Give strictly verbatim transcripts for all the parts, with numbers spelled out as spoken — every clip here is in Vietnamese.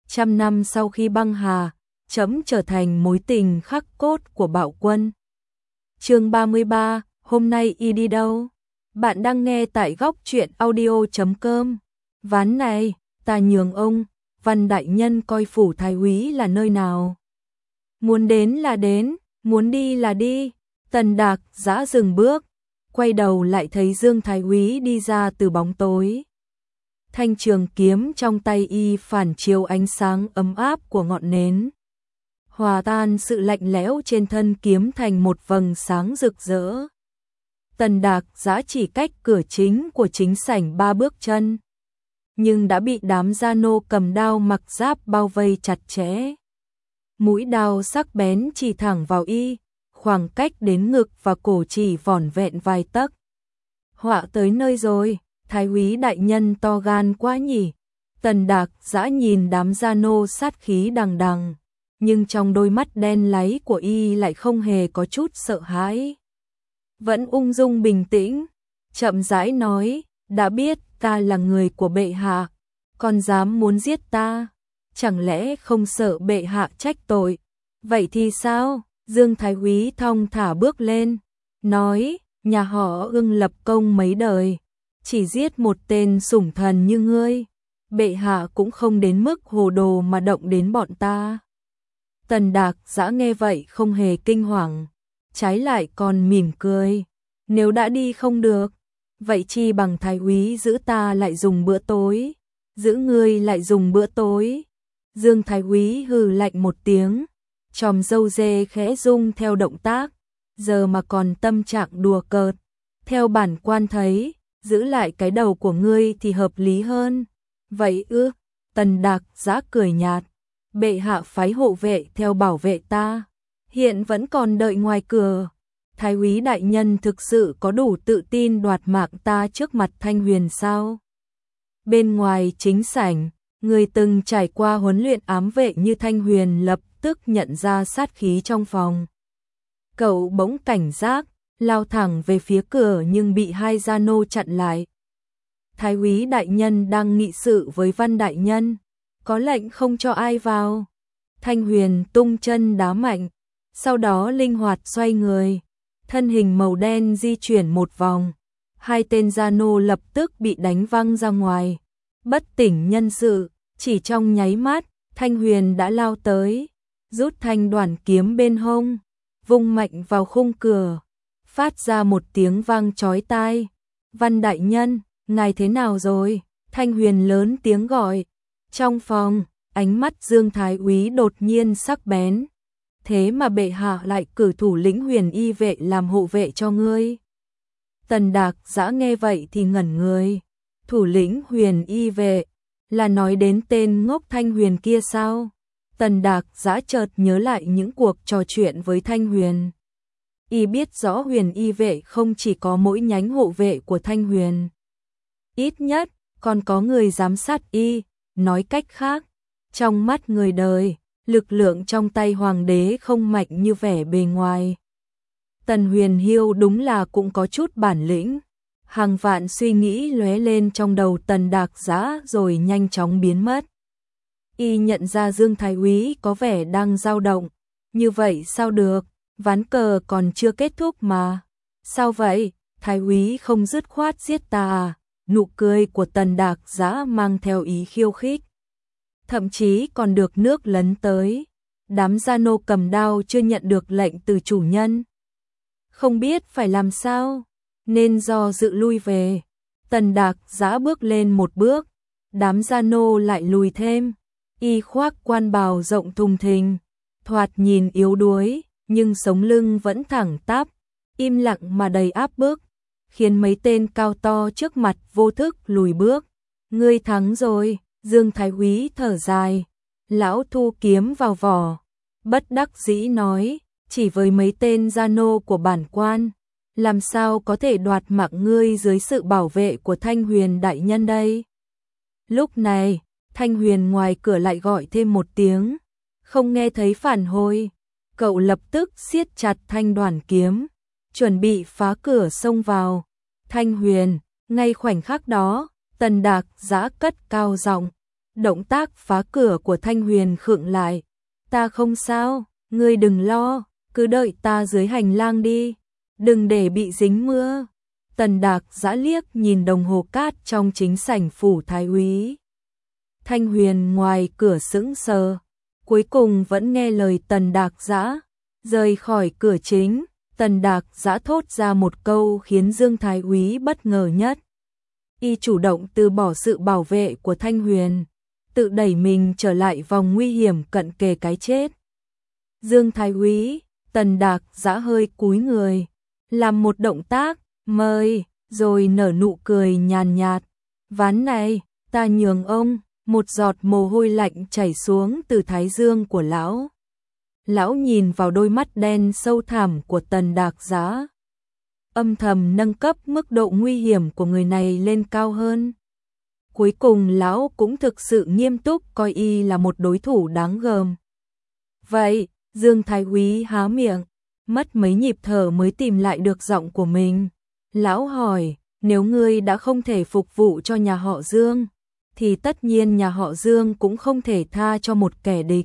Trăm năm sau khi băng hà, trẫm trở thành mối tình khắc cốt của Bạo Quân. Chương ba mươi ba, hôm nay y đi đâu? Bạn đang nghe tại góc truyện audio chấm com. Ván này, ta nhường ông, Văn đại nhân coi phủ thái úy là nơi nào? Muốn đến là đến, muốn đi là đi. Tần Đạc Giã dừng bước, quay đầu lại thấy Dương thái úy đi ra từ bóng tối. Thanh trường kiếm trong tay y phản chiếu ánh sáng ấm áp của ngọn nến, hòa tan sự lạnh lẽo trên thân kiếm thành một vầng sáng rực rỡ. Tần Đạc Giã chỉ cách cửa chính của chính sảnh ba bước chân, nhưng đã bị đám gia nô cầm đao mặc giáp bao vây chặt chẽ. Mũi đao sắc bén chỉ thẳng vào y, khoảng cách đến ngực và cổ chỉ vỏn vẹn vài tấc. Họa tới nơi rồi, thái úy đại nhân to gan quá nhỉ. Tần Đạc Giã nhìn đám gia nô sát khí đằng đằng, nhưng trong đôi mắt đen láy của y lại không hề có chút sợ hãi. Vẫn ung dung bình tĩnh, chậm rãi nói, đã biết ta là người của bệ hạ, còn dám muốn giết ta, chẳng lẽ không sợ bệ hạ trách tội? Vậy thì sao? Dương thái úy thong thả bước lên, nói, nhà họ Ưng lập công mấy đời, chỉ giết một tên sủng thần như ngươi, bệ hạ cũng không đến mức hồ đồ mà động đến bọn ta. Tần Đạc Giã nghe vậy không hề kinh hoàng, trái lại còn mỉm cười. Nếu đã đi không được, vậy chi bằng thái úy giữ ta lại dùng bữa tối, giữ ngươi lại dùng bữa tối. Dương thái úy hừ lạnh một tiếng, chòm râu dê khẽ rung theo động tác, giờ mà còn tâm trạng đùa cợt. Theo bản quan thấy, giữ lại cái đầu của ngươi thì hợp lý hơn. Vậy ư? Tần Đạc Giã cười nhạt, bệ hạ phái hộ vệ theo bảo vệ ta, hiện vẫn còn đợi ngoài cửa. Thái úy đại nhân thực sự có đủ tự tin đoạt mạng ta trước mặt Thanh Huyền sao? Bên ngoài chính sảnh, người từng trải qua huấn luyện ám vệ như Thanh Huyền lập tức nhận ra sát khí trong phòng. Cậu bỗng cảnh giác, lao thẳng về phía cửa nhưng bị hai gia nô chặn lại. Thái úy đại nhân đang nghị sự với Văn đại nhân, có lệnh không cho ai vào. Thanh Huyền tung chân đá mạnh, sau đó linh hoạt xoay người, thân hình màu đen di chuyển một vòng, hai tên gia nô lập tức bị đánh văng ra ngoài. Bất tỉnh nhân sự, chỉ trong nháy mắt, Thanh Huyền đã lao tới, rút thanh đoản kiếm bên hông, vung mạnh vào khung cửa, phát ra một tiếng vang chói tai. Văn đại nhân, ngài thế nào rồi? Thanh Huyền lớn tiếng gọi. Trong phòng, ánh mắt Dương thái úy đột nhiên sắc bén. Thế mà bệ hạ lại cử thủ lĩnh Huyền y vệ làm hộ vệ cho ngươi? Tần Đạc Giã nghe vậy thì ngẩn người. Thủ lĩnh Huyền y vệ, là nói đến tên ngốc Thanh Huyền kia sao? Tần Đạc Giã chợt nhớ lại những cuộc trò chuyện với Thanh Huyền. Y biết rõ Huyền y vệ không chỉ có mỗi nhánh hộ vệ của Thanh Huyền, ít nhất còn có người giám sát y. Nói cách khác, trong mắt người đời, lực lượng trong tay hoàng đế không mạnh như vẻ bề ngoài. Tần Huyền Hiêu đúng là cũng có chút bản lĩnh. Hàng vạn suy nghĩ lóe lên trong đầu Tần Đạc Giã rồi nhanh chóng biến mất. Y nhận ra Dương thái úy có vẻ đang dao động. Như vậy sao được, ván cờ còn chưa kết thúc mà. Sao vậy, thái úy không dứt khoát giết ta à? Nụ cười của Tần Đạc Giã mang theo ý khiêu khích, thậm chí còn được nước lấn tới. Đám gia nô cầm đao chưa nhận được lệnh từ chủ nhân, không biết phải làm sao, nên do dự lui về. Tần Đạc Giã bước lên một bước, đám gia nô lại lùi thêm. Y khoác quan bào rộng thùng thình, thoạt nhìn yếu đuối, nhưng sống lưng vẫn thẳng tắp, im lặng mà đầy áp bức, khiến mấy tên cao to trước mặt vô thức lùi bước. Ngươi thắng rồi. Dương thái úy thở dài, lão thu kiếm vào vỏ, bất đắc dĩ nói, chỉ với mấy tên gia nô của bản quan, làm sao có thể đoạt mạng ngươi dưới sự bảo vệ của Thanh Huyền đại nhân đây? Lúc này, Thanh Huyền ngoài cửa lại gọi thêm một tiếng, không nghe thấy phản hồi. Cậu lập tức siết chặt thanh đoản kiếm, chuẩn bị phá cửa xông vào. Thanh Huyền, ngay khoảnh khắc đó, Tần Đạc Giã cất cao giọng, Động tác phá cửa của Thanh Huyền khựng lại. Ta không sao, ngươi đừng lo, cứ đợi ta dưới hành lang đi, đừng để bị dính mưa. Tần Đạc Dã liếc nhìn đồng hồ cát trong chính sảnh phủ thái úy. Thanh Huyền ngoài cửa sững sờ, cuối cùng vẫn nghe lời Tần Đạc Dã, rời khỏi cửa chính. Tần Đạc Dã thốt ra một câu khiến Dương thái úy bất ngờ nhất. Y chủ động từ bỏ sự bảo vệ của Thanh Huyền, tự đẩy mình trở lại vòng nguy hiểm cận kề cái chết. Dương thái úy, Tần Đạc Dã hơi cúi người, làm một động tác mời, rồi nở nụ cười nhàn nhạt. Ván này, ta nhường ông. Một giọt mồ hôi lạnh chảy xuống từ thái dương của lão. Lão nhìn vào đôi mắt đen sâu thẳm của Tần Đạc Dã, âm thầm nâng cấp mức độ nguy hiểm của người này lên cao hơn. Cuối cùng lão cũng thực sự nghiêm túc coi y là một đối thủ đáng gờm. Vậy, Dương thái úy há miệng, mất mấy nhịp thở mới tìm lại được giọng của mình. Lão hỏi, nếu ngươi đã không thể phục vụ cho nhà họ Dương, thì tất nhiên nhà họ Dương cũng không thể tha cho một kẻ địch.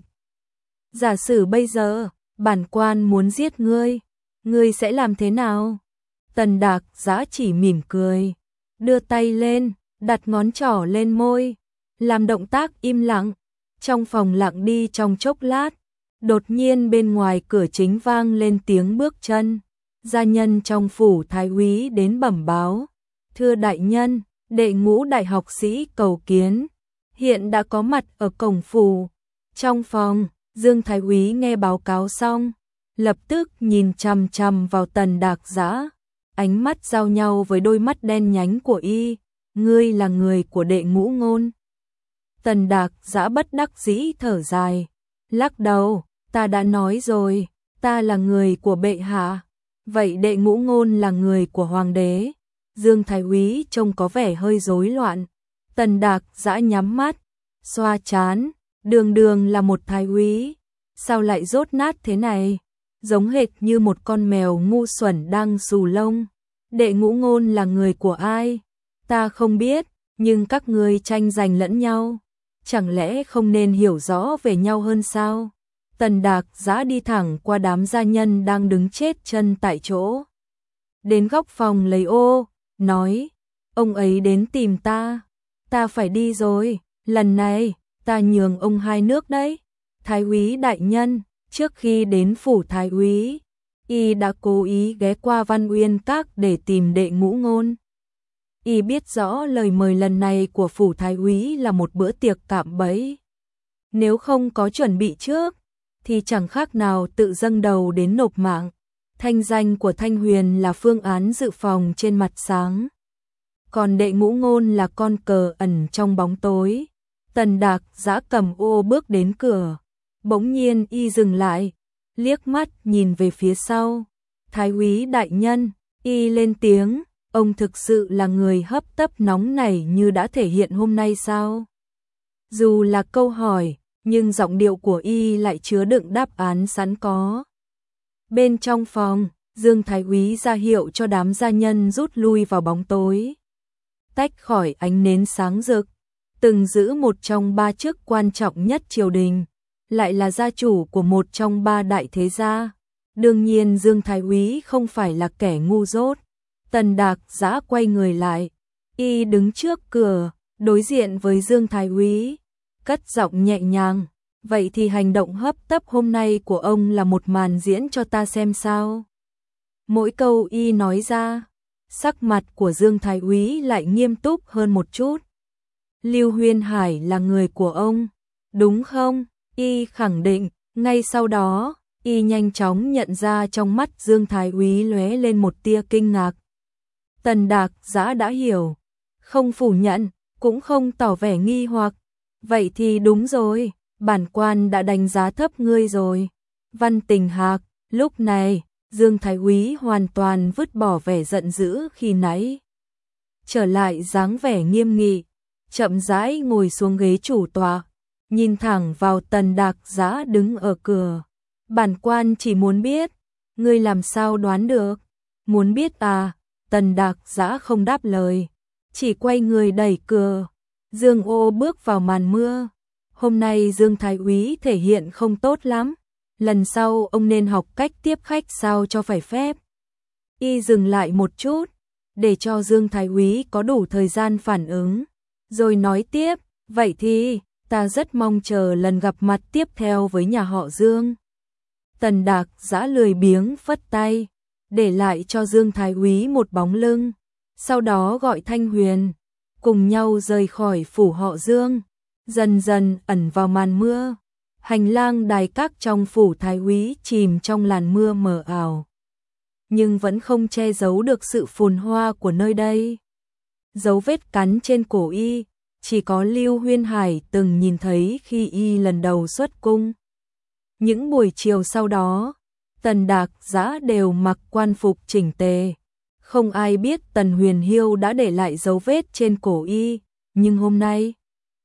Giả sử bây giờ, bản quan muốn giết ngươi, ngươi sẽ làm thế nào? Tần Đạc Dã chỉ mỉm cười, đưa tay lên, đặt ngón trỏ lên môi, làm động tác im lặng. Trong phòng lặng đi trong chốc lát, đột nhiên bên ngoài cửa chính vang lên tiếng bước chân. Gia nhân trong phủ thái úy đến bẩm báo, thưa đại nhân, đệ ngũ đại học sĩ cầu kiến, hiện đã có mặt ở cổng phủ. Trong phòng, Dương thái úy nghe báo cáo xong, lập tức nhìn chằm chằm vào Tần Đạc Dã, ánh mắt giao nhau với đôi mắt đen nhánh của y. Ngươi là người của đệ ngũ ngôn. Tần Đạc Dã bất đắc dĩ thở dài, lắc đầu, ta đã nói rồi, ta là người của bệ hạ. Vậy đệ ngũ ngôn là người của hoàng đế? Dương thái úy trông có vẻ hơi rối loạn. Tần Đạc Dã nhắm mắt, xoa trán, đường đường là một thái úy, sao lại dốt nát thế này? Giống hệt như một con mèo ngu xuẩn đang xù lông. Đệ ngũ ngôn là người của ai? Ta không biết, nhưng các ngươi tranh giành lẫn nhau, chẳng lẽ không nên hiểu rõ về nhau hơn sao? Tần Đạc Dã đi thẳng qua đám gia nhân đang đứng chết chân tại chỗ, đến góc phòng lấy ô, nói, ông ấy đến tìm ta, ta phải đi rồi, lần này, ta nhường ông hai nước đấy. Thái úy đại nhân, trước khi đến phủ thái úy, y đã cố ý ghé qua Văn Uyên Các để tìm đệ ngũ ngôn. Y biết rõ lời mời lần này của phủ thái úy là một bữa tiệc cạm bẫy. Nếu không có chuẩn bị trước, thì chẳng khác nào tự dâng đầu đến nộp mạng. Thanh danh của Thanh Huyền là phương án dự phòng trên mặt sáng, còn đệ ngũ ngôn là con cờ ẩn trong bóng tối. Tần Đạc Dã cầm ô bước đến cửa, bỗng nhiên y dừng lại, liếc mắt nhìn về phía sau. Thái úy đại nhân, y lên tiếng, ông thực sự là người hấp tấp nóng nảy như đã thể hiện hôm nay sao? Dù là câu hỏi, nhưng giọng điệu của y lại chứa đựng đáp án sẵn có. Bên trong phòng, Dương thái úy ra hiệu cho đám gia nhân rút lui vào bóng tối, tách khỏi ánh nến sáng rực. Từng giữ một trong ba chức quan trọng nhất triều đình, lại là gia chủ của một trong ba đại thế gia. Đương nhiên Dương thái úy không phải là kẻ ngu dốt. Tần Đạc Dã quay người lại, y đứng trước cửa, đối diện với Dương thái úy, cất giọng nhẹ nhàng, vậy thì hành động hấp tấp hôm nay của ông là một màn diễn cho ta xem sao? Mỗi câu y nói ra, sắc mặt của Dương thái úy lại nghiêm túc hơn một chút. Lưu Huyên Hải là người của ông, đúng không? Y khẳng định. Ngay sau đó, y nhanh chóng nhận ra trong mắt Dương thái úy lóe lên một tia kinh ngạc. Tần Đạc Dã đã hiểu, không phủ nhận, cũng không tỏ vẻ nghi hoặc. Vậy thì đúng rồi, bản quan đã đánh giá thấp ngươi rồi. Văn Tình Hạc. Lúc này, Dương thái úy hoàn toàn vứt bỏ vẻ giận dữ khi nãy, trở lại dáng vẻ nghiêm nghị, chậm rãi ngồi xuống ghế chủ tọa, nhìn thẳng vào Tần Đạc Dã đứng ở cửa. Bản quan chỉ muốn biết, ngươi làm sao đoán được? Muốn biết à? Tần Đạc Dã không đáp lời, chỉ quay người đẩy cửa. Dương Ô bước vào màn mưa. Hôm nay Dương Thái Úy thể hiện không tốt lắm. Lần sau ông nên học cách tiếp khách sao cho phải phép. Y dừng lại một chút, để cho Dương Thái Úy có đủ thời gian phản ứng. Rồi nói tiếp, vậy thì, ta rất mong chờ lần gặp mặt tiếp theo với nhà họ Dương. Tần Đạc Dã lười biếng phất tay, để lại cho Dương Thái Úy một bóng lưng. Sau đó gọi Thanh Huyền, cùng nhau rời khỏi phủ họ Dương, dần dần ẩn vào màn mưa. Hành lang đài các trong phủ Thái Úy chìm trong làn mưa mờ ảo, nhưng vẫn không che giấu được sự phồn hoa của nơi đây. Dấu vết cắn trên cổ y, chỉ có Lưu Huyên Hải từng nhìn thấy khi y lần đầu xuất cung. Những buổi chiều sau đó, Tần Đạc Dã đều mặc quan phục chỉnh tề. Không ai biết Tần Huyền Hiêu đã để lại dấu vết trên cổ y, nhưng hôm nay,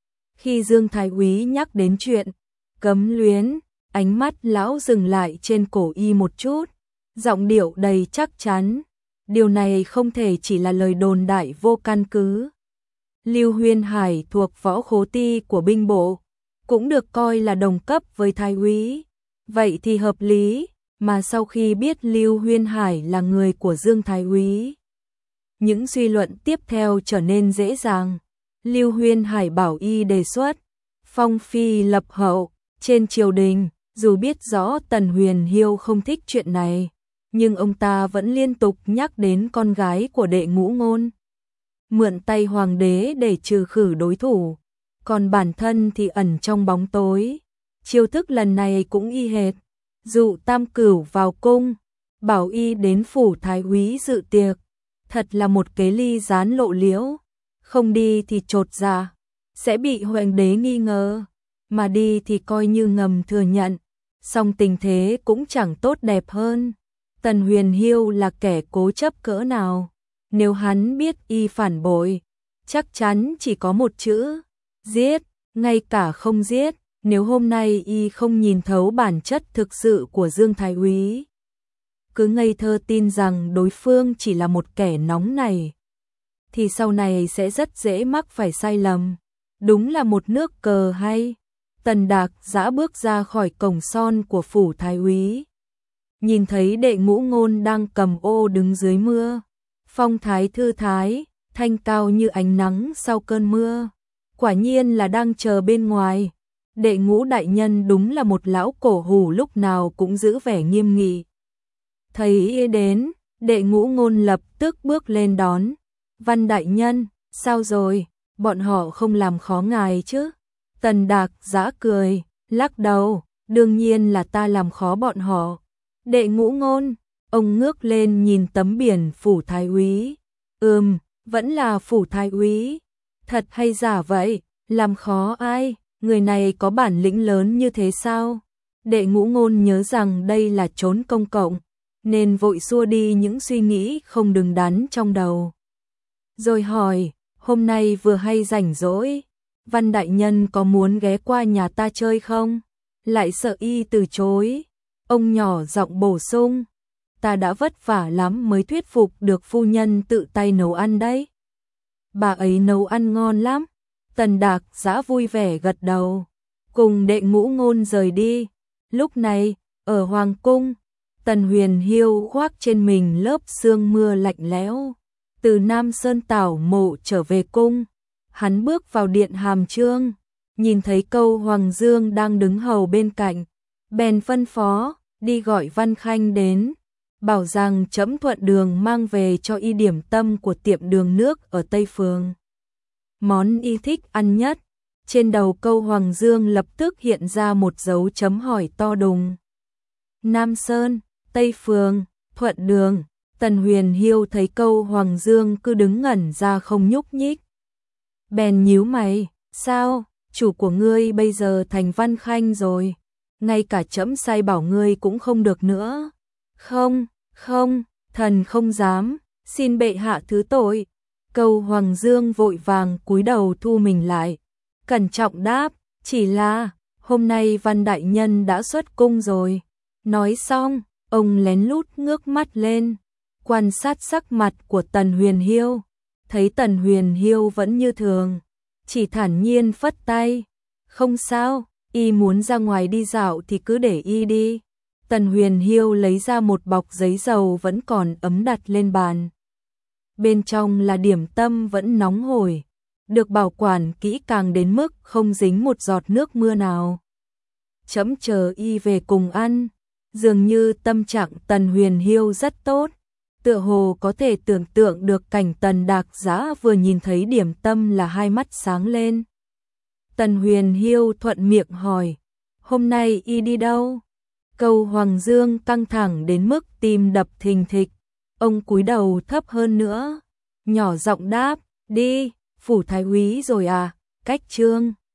khi Dương Thái Úy nhắc đến chuyện cấm luyến, ánh mắt lão dừng lại trên cổ y một chút, giọng điệu đầy chắc chắn. Điều này không thể chỉ là lời đồn đại vô căn cứ. Lưu Huyên Hải thuộc võ khố ti của binh bộ, cũng được coi là đồng cấp với Thái Úy. Vậy thì hợp lý, mà sau khi biết Lưu Huyên Hải là người của Dương Thái Úy, những suy luận tiếp theo trở nên dễ dàng. Lưu Huyên Hải bảo y đề xuất phong phi lập hậu trên triều đình. Dù biết rõ Tần Huyền Hiêu không thích chuyện này, nhưng ông ta vẫn liên tục nhắc đến con gái của Đệ Ngũ Ngôn, mượn tay hoàng đế để trừ khử đối thủ, còn bản thân thì ẩn trong bóng tối. Chiêu thức lần này cũng y hệt, dụ Tam Cửu vào cung, bảo y đến phủ Thái Úy dự tiệc, thật là một kế ly gián lộ liễu. Không đi thì chột dạ, sẽ bị hoàng đế nghi ngờ, mà đi thì coi như ngầm thừa nhận, song tình thế cũng chẳng tốt đẹp hơn. Tần Huyền Hiêu là kẻ cố chấp cỡ nào, nếu hắn biết y phản bội, chắc chắn chỉ có một chữ, giết. Ngay cả không giết, nếu hôm nay y không nhìn thấu bản chất thực sự của Dương Thái Úy, cứ ngây thơ tin rằng đối phương chỉ là một kẻ nóng này, thì sau này sẽ rất dễ mắc phải sai lầm. Đúng là một nước cờ hay. Tần Đạc Dã bước ra khỏi cổng son của phủ Thái Úy, nhìn thấy Đệ Ngũ Ngôn đang cầm ô đứng dưới mưa, phong thái thư thái, thanh cao như ánh nắng sau cơn mưa. Quả nhiên là đang chờ bên ngoài. Đệ Ngũ đại nhân đúng là một lão cổ hủ, lúc nào cũng giữ vẻ nghiêm nghị. Thấy y đến, Đệ Ngũ Ngôn lập tức bước lên đón. Văn đại nhân, sao rồi, bọn họ không làm khó ngài chứ? Tần Đạc Dã cười, lắc đầu, đương nhiên là ta làm khó bọn họ. Đệ Ngũ Ngôn, ông ngước lên nhìn tấm biển phủ Thái Úy. Ừm, vẫn là phủ Thái Úy. Thật hay giả vậy, làm khó ai, người này có bản lĩnh lớn như thế sao? Đệ Ngũ Ngôn nhớ rằng đây là chốn công cộng, nên vội xua đi những suy nghĩ không đứng đắn trong đầu. Rồi hỏi, hôm nay vừa hay rảnh rỗi, Văn đại nhân có muốn ghé qua nhà ta chơi không? Lại sợ y từ chối, ông nhỏ giọng bổ sung, ta đã vất vả lắm mới thuyết phục được phu nhân tự tay nấu ăn đấy. Bà ấy nấu ăn ngon lắm. Tần Đạc Dã vui vẻ gật đầu, cùng Đệ Ngũ Ngôn rời đi. Lúc này, ở Hoàng cung, Tần Huyền Hiêu khoác trên mình lớp sương mưa lạnh lẽo, từ Nam Sơn Tảo Mộ trở về cung. Hắn bước vào điện Hàm Chương, nhìn thấy Câu Hoàng Dương đang đứng hầu bên cạnh, bèn phân phó, đi gọi Văn Khanh đến, bảo rằng trẫm thuận đường mang về cho y điểm tâm của tiệm đường nước ở Tây Phường. Món y thích ăn nhất. Trên đầu Câu Hoàng Dương lập tức hiện ra một dấu chấm hỏi to đùng. Nam Sơn, Tây Phường, Thuận Đường. Tần Huyền Hiêu thấy Câu Hoàng Dương cứ đứng ngẩn ra không nhúc nhích, bèn nhíu mày, sao, chủ của ngươi bây giờ thành Văn Khanh rồi, ngay cả trẫm sai bảo ngươi cũng không được nữa. Không, không, thần không dám, xin bệ hạ thứ tội. Câu Hoàng Dương vội vàng cúi đầu thu mình lại, cẩn trọng đáp, chỉ là, hôm nay Văn đại nhân đã xuất cung rồi. Nói xong, ông lén lút ngước mắt lên, quan sát sắc mặt của Tần Huyền Hiêu, thấy Tần Huyền Hiêu vẫn như thường, chỉ thản nhiên phất tay. Không sao, y muốn ra ngoài đi dạo thì cứ để y đi. Tần Huyền Hiêu lấy ra một bọc giấy dầu vẫn còn ấm đặt lên bàn. Bên trong là điểm tâm vẫn nóng hổi, được bảo quản kỹ càng đến mức không dính một giọt nước mưa nào. Chấm chờ y về cùng ăn. Dường như tâm trạng Tần Huyền Hiêu rất tốt, tựa hồ có thể tưởng tượng được cảnh Tần Đạc Giã vừa nhìn thấy điểm tâm là hai mắt sáng lên. Tần Huyền Hiêu thuận miệng hỏi, hôm nay y đi đâu? Câu Hoàng Dương căng thẳng đến mức tim đập thình thịch, ông cúi đầu thấp hơn nữa, nhỏ giọng đáp, đi, phủ thái úy rồi à, cách Trương